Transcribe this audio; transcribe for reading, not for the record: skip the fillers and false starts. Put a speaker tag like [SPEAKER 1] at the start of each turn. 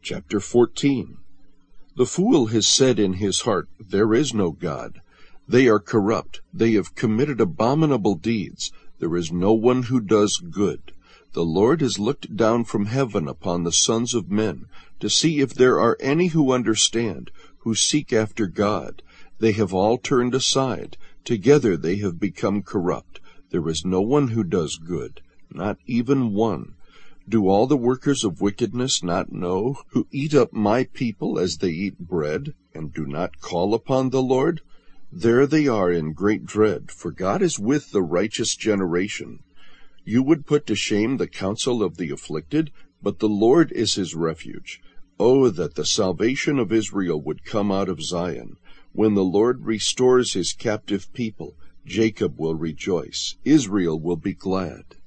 [SPEAKER 1] Chapter 14. The fool has said in his heart, "There is no God." They are corrupt. They have committed abominable deeds. There is no one who does good. The Lord has looked down from heaven upon the sons of men to see if there are any who understand, who seek after God. They have all turned aside. Together they have become corrupt. There is no one who does good, not even one. Do all the workers of wickedness not know, who eat up my people as they eat bread, and do not call upon the Lord? There they are in great dread, for God is with the righteous generation. You would put to shame the counsel of the afflicted, but the Lord is his refuge. Oh, that the salvation of Israel would come out of Zion. When the Lord restores his captive people, Jacob will rejoice, Israel will be glad.